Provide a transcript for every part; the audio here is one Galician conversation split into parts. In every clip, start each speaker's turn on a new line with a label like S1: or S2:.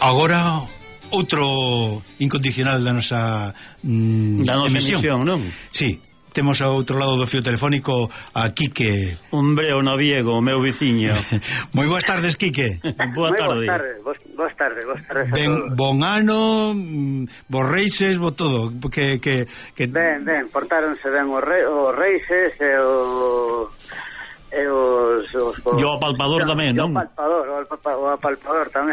S1: Agora outro incondicional da nosa emisión,
S2: non?
S1: Sí, temos ao outro lado do fío telefónico a Quique.
S2: Hombre, o naviego, o meu viciño.
S1: Moi boas tardes, Quique.
S2: Boa tarde.
S3: Boas tardes
S1: bon ano, vos reixes, vos todo que...
S3: Ben, portáronse ben os reixes e os
S2: o apalpador tamén, non?
S3: O apalpador tamén.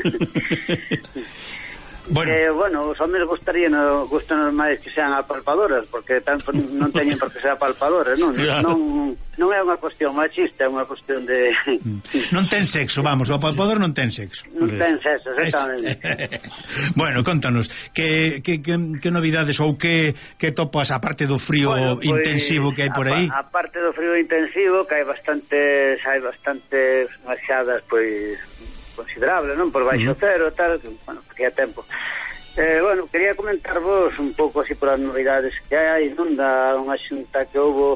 S1: Bueno,
S3: os homes gustanos máis que sean apalpadoras, porque non teñen por que ser apalpadores, non?
S2: Claro.
S3: Non é unha cuestión machista, é unha cuestión de...
S1: Non ten sexo, vamos, o apalpador non ten sexo.
S3: Non ten sexo, exactamente.
S1: Bueno, contanos, que novidades ou que topas, aparte do frío intensivo que hai por aí?
S3: Aparte do frío intensivo, que hai bastantes marxadas, pois... considerable, non? Por baixo cero e tal, bueno, porque é tempo. Quería comentarvos un pouco así por as novidades que hai, non? Da unha xunta que houve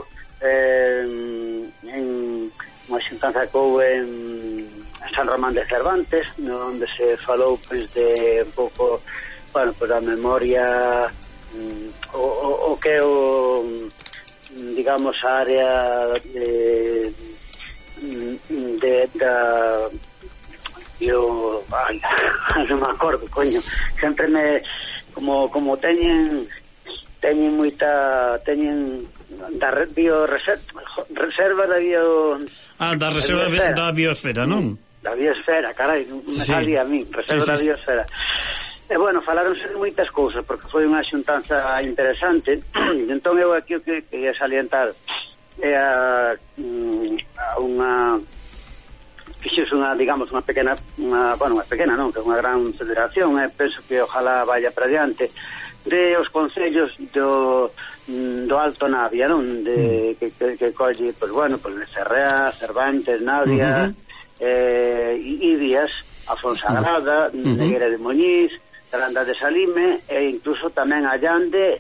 S3: unha xuntanza que houve en San Román de Cervantes, onde se falou pois de un pouco, bueno, pois a memoria, o que é o, digamos, a área da non me acordo, coño, sempre me como teñen moita da reserva da
S2: da reserva da biosfera, non?
S3: Da biosfera, carai, me salía a mí, reserva da biosfera. E bueno, falaronse de moitas cousas, porque foi unha xuntanza interesante. Entón eu aquí o que quería salientar é unha fixose unha, digamos, unha pequena non, que é unha gran federación, penso que ojalá vaya para diante, de os concellos do Alto Navia, non? Que colle, pois bueno, pois Cerrea, Cervantes, Navia, Ibias, Afonsagrada, Neguera de Moñiz, Aranda de Salime, e incluso tamén Allande,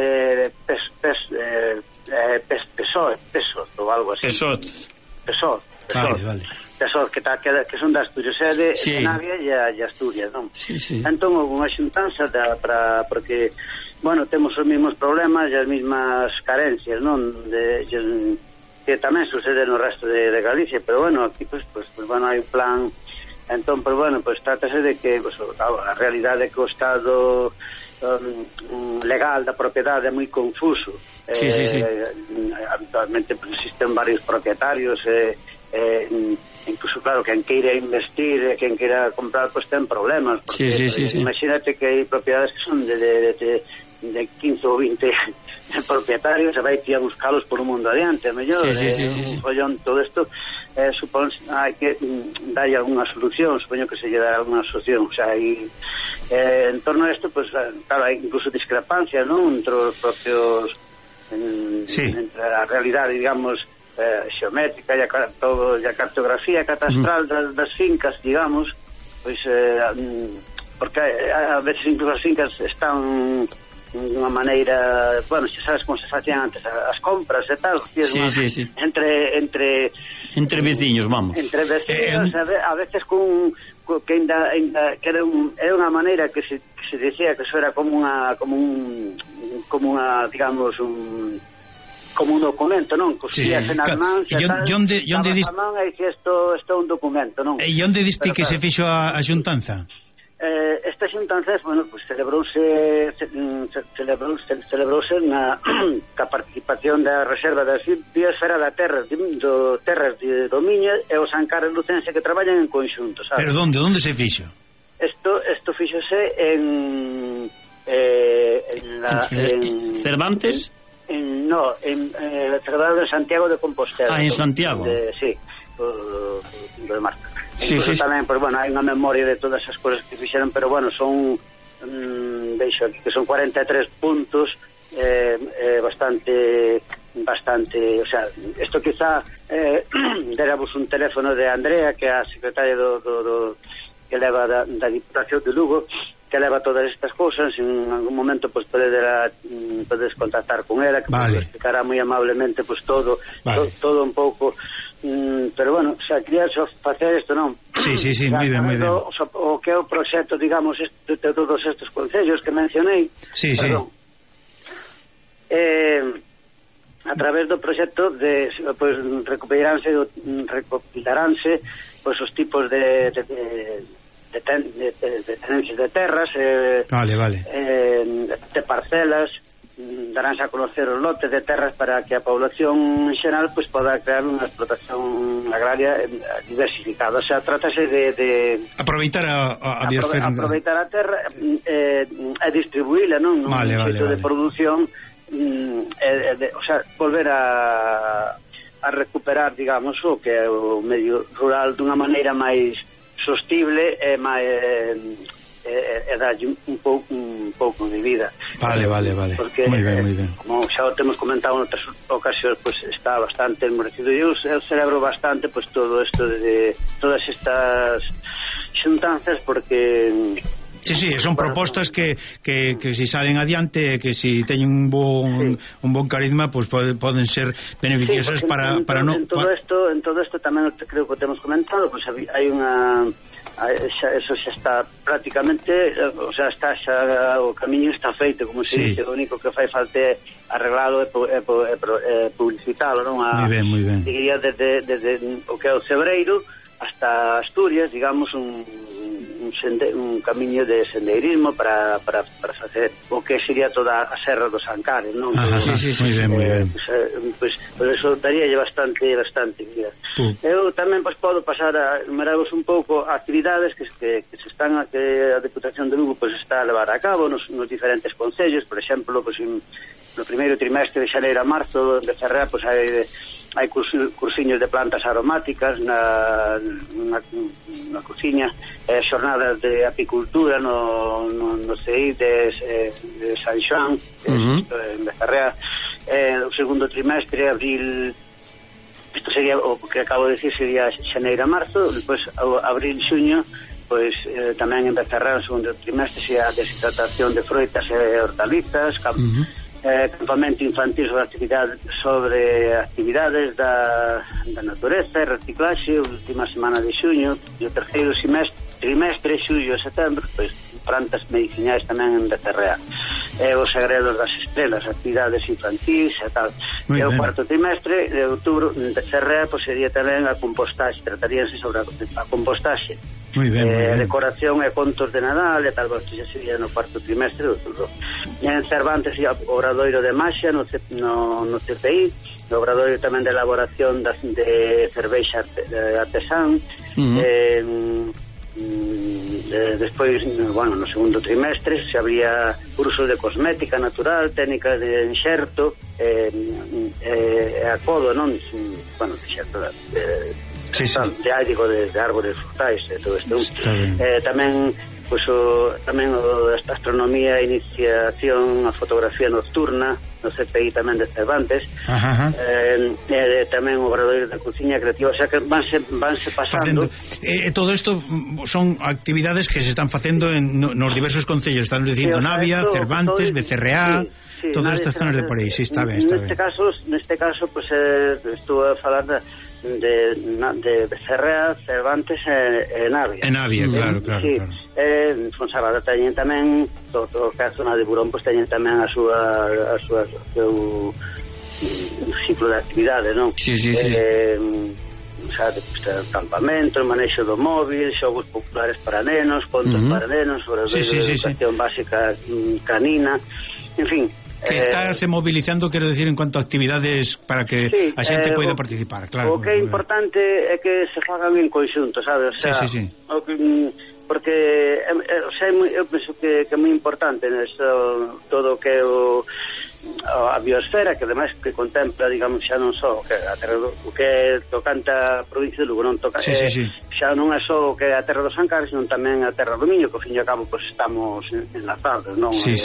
S3: Pesot, ou algo así. Pesot.
S1: Vale.
S3: Que son de Asturias, de Navia e Asturias, non?
S2: Sí.
S3: Entón, unha xuntanza porque, bueno, temos os mesmos problemas e as mesmas carencias, non? Que tamén sucede no resto de Galicia, pero, bueno, aquí, pues bueno, hai un plan. Entón, pues bueno, pues trátase de que, pues, a realidade é que o estado legal da propiedade é moi confuso.
S2: Sí.
S3: Habitualmente, pues, existen varios propietarios incluso, claro, quen queira investir e quen queira comprar, pues ten problemas, porque imagínate que hai propiedades que son de 15 ou 20 propietarios, e vai ti a buscalos por un mundo adiante, mellor un follón. Todo isto supón hai que darlle alguna solución, supoño que se lle dará alguna solución. O sea, en torno a isto, pues claro, hai incluso discrepancias, non? Entre os propios entre a realidade, digamos, xeométrica e a cartografía catastral das fincas, digamos, pois porque a veces incluso as fincas están dunha maneira, bueno, xa sabes como se facían antes as compras e tal,
S2: entre veciños, vamos.
S3: Entre veciños, a veces que ainda que era unha maneira que se dicía que eso era como unha digamos como un documento, non? Cosíase nas mans e tal, dabas a man e dicía isto é un documento, non?
S1: E onde diste que se fixo a xuntanza?
S3: Esta xuntanza, bueno, pues celebrouse ca participación da reserva da biosfera da terras do Miño e o San Carlos Lucense, que traballan en conxunto, sabes?
S1: Pero onde se fixo?
S3: Isto fixose en
S2: Cervantes?
S3: En Cervantes de Santiago de Compostela.
S2: En Santiago.
S3: Sí, de Marta.
S2: Sí.
S3: Tamén, pues bueno, hai unha memoria de todas as cousas que fixeron, pero bueno, son veixo aquí que son 43 puntos, bastante, o sea, isto quizá deramos un teléfono de Andrea, que é a secretaria que leva da Diputación de Lugo, que leva todas estas cousas. En algún momento pues podes contactar con ela, que vale, explicará moi amablemente pues todo, vale, todo un pouco. Pero bueno, xa quería facer isto, non?
S1: Sí, moi ben, moi ben.
S3: O que é o proxecto, digamos, de todos estes concellos que mencionei.
S1: Sí.
S3: A través do proxecto pois recopilaránse pois os tipos de tenencias de terras, de parcelas, daránse a conocer os lotes de terras para que a población en xeral pois poda crear unha explotación agraria diversificada. O sea, trátase de
S1: aproveitar a biosfera,
S3: aproveitar a terra e distribuíla, non? Nun xeito de produción, o sea, volver a recuperar, digamos, o que é o medio rural dunha maneira máis sostible e máis darlle un pouco de vida.
S1: Vale.
S3: Porque, moi ben. Como xa o temos comentado en outras ocasións, pues está bastante enmorecido. E eu celebro bastante pues todo isto de todas estas xuntanzas, porque
S1: Sí, son propostas que si salen adiante, que si teñen un bon carisma, pues poden ser beneficiosas para
S3: en todo isto tamén creo que temos comentado, pues hai unha eso xa está prácticamente, o sea, está xa o camiño está feito, como se dice, o único que fai falta é arreglado e publicitalo, non?
S1: Moi ben.
S3: Diría desde o que é o Cebreiro hasta Asturias, digamos, un camiño de sendeirismo para facer o que sería toda a Serra dos Ancares, non?
S1: Sí, moi ben.
S3: Pues eso daríalle bastante vida. Eu tamén podo pasar a enumeraros un pouco actividades que se están que a Deputación de Lugo está a levar a cabo nos diferentes concellos. Por exemplo, no primeiro trimestre de xaneiro a marzo de Ferrea hai cursiños de plantas aromáticas na cociña, xornadas de apicultura no CEI de San Xoán, en Becerrea. O segundo trimestre, abril, isto sería o que acabo de decir, sería xaneiro a marzo. Depois abril, xuño, pois tamén en Becerrea, o segundo trimestre, sería a deshidratación de froitas e hortalizas, campamento infantil sobre actividades da natureza e reciclaxe, última semana de xuño. E o terceiro trimestre, xullo e setembro, pois plantas medicinais tamén en Becerrea, os segredos das estrelas, actividades infantis e tal. E o cuarto trimestre de outubro en Becerrea pois sería tamén a compostaxe, trataríanse sobre a compostaxe.
S1: Moi ben.
S3: Decoración e contos de Nadal e tal, isto xa sería no cuarto trimestre de outubro. E en Cervantes o obradoiro de Maxia no CPI, o obradoiro tamén de elaboración de cervexa artesán. Despois, no segundo trimestre se habría cursos de cosmética natural, técnicas de enxerto e acodo, non? De enxerto de árigo de árbores frutais e todo isto. Tamén a astronomía, iniciación a fotografía nocturna no CPI tamén de Cervantes, tamén o obradoiro de cociña creativa, o sea que vanse pasando.
S1: Todo isto son actividades que se están facendo nos diversos concellos, están dicindo Navia, Cervantes, Becerreá, todas estas zonas de por aí. Sí, está ben.
S3: Neste caso, pues estou a falar de Becerrea, Cervantes e Navia.
S1: Navia, claro.
S3: Sí. Fonsagrada teñen tamén todo o que a zona de Burón, pues teñen tamén o seu ciclo de actividade, non?
S1: Sí.
S3: Campamento, manexo do móvil, xogos populares para nenos, contos para nenos, sobre educación básica canina, en fin.
S1: Que está se mobilizando, quero decir, en cuanto a actividades para que a xente poida participar, claro.
S3: O que é importante é que se fagan en conxunto, sabes? O sea,
S1: sí.
S3: Porque eu penso que é moi importante todo o que é a biosfera, que ademais que contempla, digamos, xa non só o que é tocante a provincia de Lugo, non toca xa non é só o que é a terra dos Ancares, senón tamén a terra do Miño, que ao fin e ao cabo pues, estamos enlazados, non?
S1: Sí.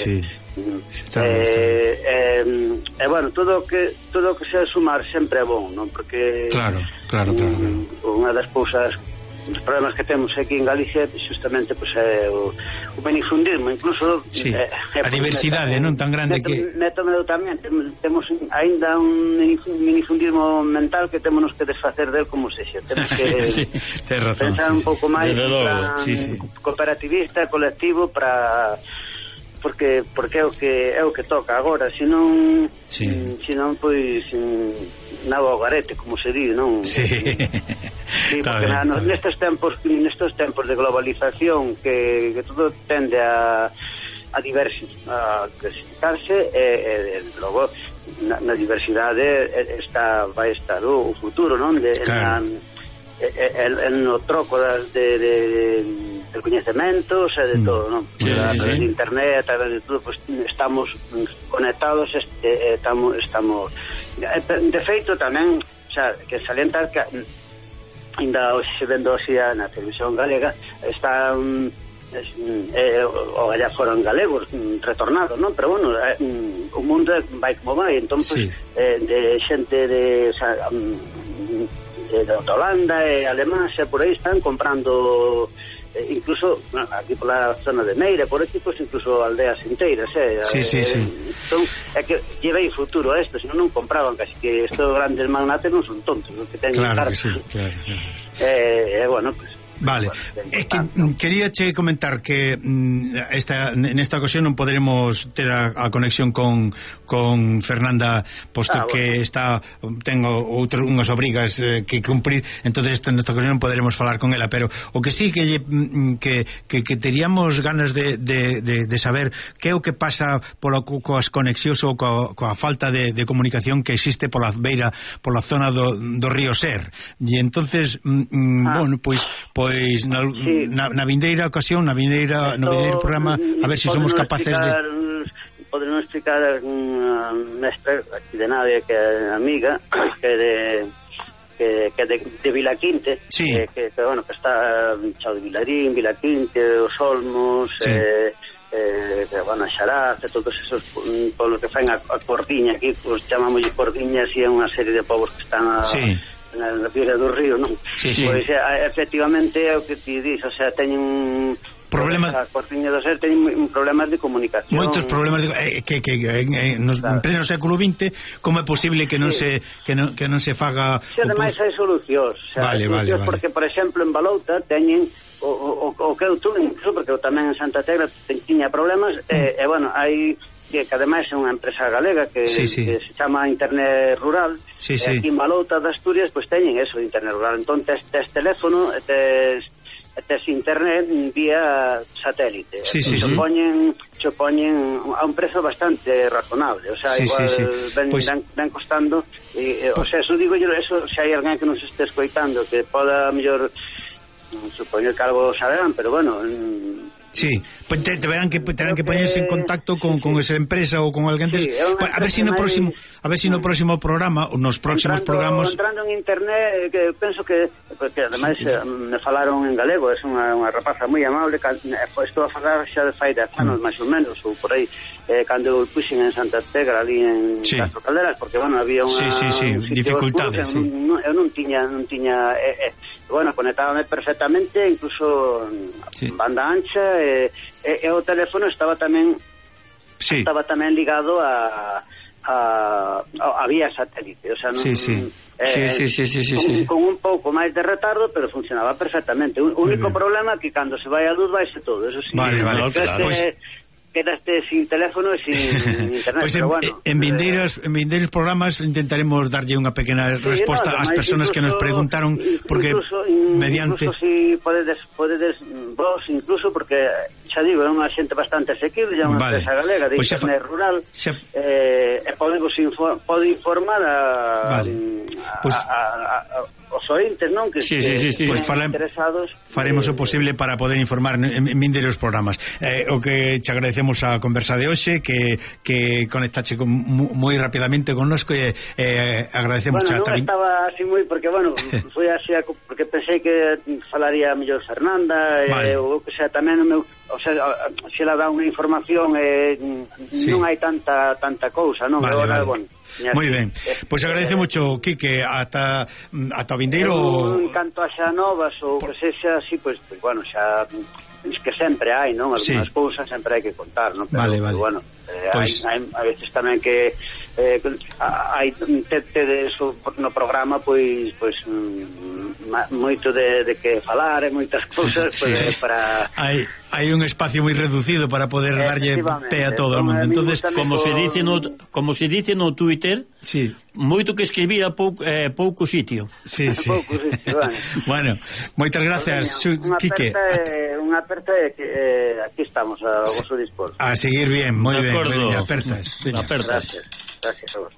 S3: Bueno, todo o que sea sumar sempre é bom, non? Porque
S1: claro.
S3: unha das cousas os problemas que temos aquí en Galicia justamente pues, é o minifundismo, incluso
S1: a diversidade non tan grande que
S3: tamén temos ainda un minifundismo mental que temos que desfacer del como sexa, temos que pensar un pouco máis cooperativista, colectivo para porque é o que toca agora, senón pois nada ao garete, como se di, non? Porque nestes tempos de globalización que todo tende a diversificarse e logo na diversidade vai estar o futuro, non? No troco de coñecementos e de todo, non? A través de internet, a través de todo, pues, estamos conectados, estamos de feito tamén, o sea, que salientar que ainda hoxe se vendo así na televisión galega está o allá foron galegos retornados, non? Pero bueno, o mundo vai como vai, entón pues, de xente de Holanda e Alemán xa por aí están comprando incluso aquí pola zona de Meira, por aquí pues incluso aldeas inteiras, entón é que llevei futuro a isto, senón non compraban, casi que estos grandes magnates non son tontos, os que teñen
S1: claro. Bueno, pues vale, é que quería che comentar que nesta ocasión non poderemos ter a conexión con Fernanda, posto que ten unhas obrigas que cumprir, entonces nesta ocasión non poderemos falar con ela, pero o que sí que teríamos ganas de saber que é o que pasa coas conexións ou coa falta de comunicación que existe pola zona do río Ser, e entonces bueno, pois na vindeira ocasión, no vindeiro programa, a ver se somos capaces de
S3: podernos explicar unha mestra aquí de Navia que é amiga que de Vilaquinte, que bueno, que está Chao de Vilarín, Vilaquinte, Os Olmos, bueno, a Xaraz, todos esos pueblos que fan a Cordiña aquí, pues chamamos Cordiña, así é unha serie de povos que están na beira do río, non? Pois efectivamente é o que ti dis, o sea, teñen
S1: problemas,
S3: a Cortiña do Ser teñen problemas de comunicación,
S1: moitos problemas que en pleno século XX, como é posible que non se faga?
S3: Ademais hai solucións, vale. Porque, por exemplo, en Balouta teñen o que eu tuve, incluso porque eu tamén en Santa Tegra tiña problemas, e bueno, hai que ademais é unha empresa galega que se chama Internet Rural, aquí en Balouta de Asturias pues teñen eso de Internet Rural, entón tes teléfono e tes internet vía satélite, se poñen a un prezo bastante razonable, o sea, igual ven costando, o sea, eso digo yo, eso, se hai alguén que nos este escoitando que poda mellor, supoño que algo saberán, pero bueno,
S1: pues terán que poñerse en contacto con esa empresa ou con alguén a ver se no próximo programa ou nos próximos programas
S3: entrando en internet, que penso que porque ademais me falaron en galego, é unha rapaza moi amable, estou a falar xa de fai 10 anos máis ou menos, ou por aí, cando eu puxen en Santa Tegra ali en Castro Calderas, porque bueno, había unha
S1: dificultades,
S3: eu non tiña bueno, conectábame perfectamente, incluso banda ancha, e o teléfono estaba tamén ligado a vía satélite, o sea, non, con un pouco máis de retardo, pero funcionaba perfectamente. O único problema é que cando se vai a luz vaise todo, eso sí.
S1: Vale, claro.
S3: Quedaste sin teléfono e sin internet,
S1: pues
S3: pero bueno.
S1: En vindeiros programas intentaremos darlle unha pequena resposta ás persoas que nos preguntaron, porque mediante...
S3: Incluso si podedes vos, incluso, porque xa digo, é unha xente bastante asequible, é unha empresa galega de Internet Rural, e pode informar os ointes, non? Que
S1: pues
S3: interesados.
S1: Faremos o posible para poder informar en vindeiros programas. O que te agradecemos a conversa de hoxe, que conectache moi rapidamente connosco, e agradecemos
S3: non estaba así moi, porque bueno, foi así porque pensei que falaría mellor Fernanda, ou que sea tamén o meu, o sea, se ela dá unha información, non hai tanta cousa, non?
S1: Vale. Moi ben, pois agradece moito, Quique, ata vindeiro...
S3: En canto a xa novas ou que sexa así, pois, bueno, xa... que sempre hai, non? Algunas cousas sempre hai que contar, non? Pero,
S1: vale.
S3: bueno, pues... hai a veces tamén que hai tedes no programa pois moito de que falar e moitas cousas para...
S1: Hai un espacio moi reducido para poder darlle pé a todo o mundo. Entonces,
S2: como se dice no Twitter, moito que escribir a pouco sitio.
S1: Sí. Bueno, moitas gracias, Quique.
S3: Unha aperta que aquí estamos a vosso dispor.
S1: A seguir bien, moi ben, apertas.
S3: Gracias a vos.